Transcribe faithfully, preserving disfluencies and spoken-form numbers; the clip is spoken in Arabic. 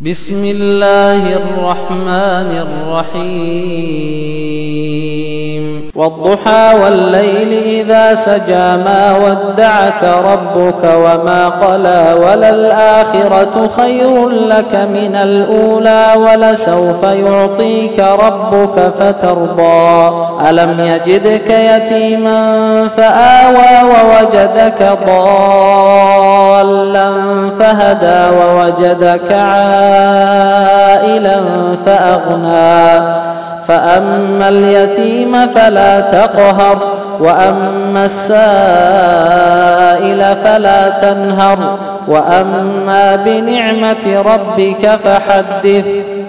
بسم الله الرحمن الرحيم والضحى والليل إذا سجى ما ودعك ربك وما قلى وللآخرة خير لك من الأولى ولسوف يعطيك ربك فترضى ألم يجدك يتيما فآوى ووجدك ضالا فهدى ووجدك عائلا فأغنى فأما اليتيم فلا تقهر وأما السائل فلا تنهر وأما بنعمة ربك فحدث